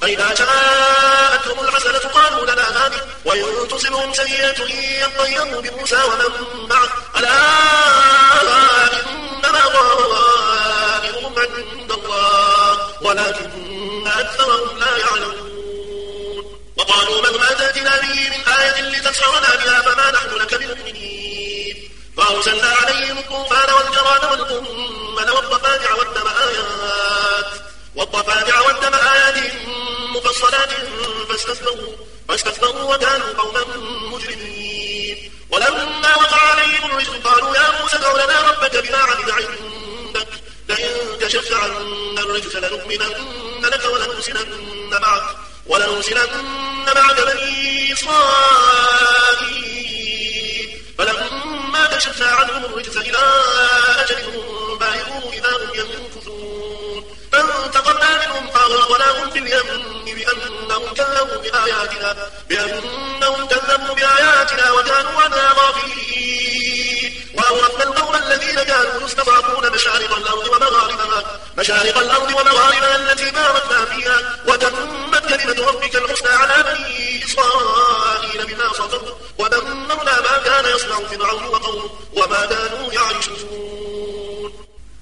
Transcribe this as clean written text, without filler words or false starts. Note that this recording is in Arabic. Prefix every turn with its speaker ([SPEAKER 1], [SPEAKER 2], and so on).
[SPEAKER 1] فإذا جاءتهم الحسنة قالوا لنا هذه وإن تصبهم سيئة يطيروا بموسى ومن معه ألا إنما طائرهم عند الله ولكن أكثرهم لا يعلمون وقالوا مهما تأتنا به من آية لتسحرنا بها فما نحن لك بمؤمنين فأرسلنا عليهم الطوفان والجراد والقمل والضفادع والدم آيات مفصلات فاستكبروا وكانوا قوما مجرمين ولما وقع عليهم الرجز قالوا يا موسى ادع لنا ربك بما عهد عندك لئن كشفت عنا الرجز لنؤمنن لك ولنرسلن معك بني إسرائيل فلما كشفنا عنهم الرجز إلى أجل بالغوه إذا هم ينكثون فانتقمنا منهم فأغرقناهم في اليم بأنهم كذبوا بآياتنا وكانوا عنها غافلين وأورثنا القوم الذين كانوا يستضعفون مشارق الأرض ومغاربها التي باركنا فيها وتمت كلمة ربك الحسنى على بني إسرائيل بما صبروا ودمرنا ما كان يصنع فرعون وقومه وما كانوا يعيشون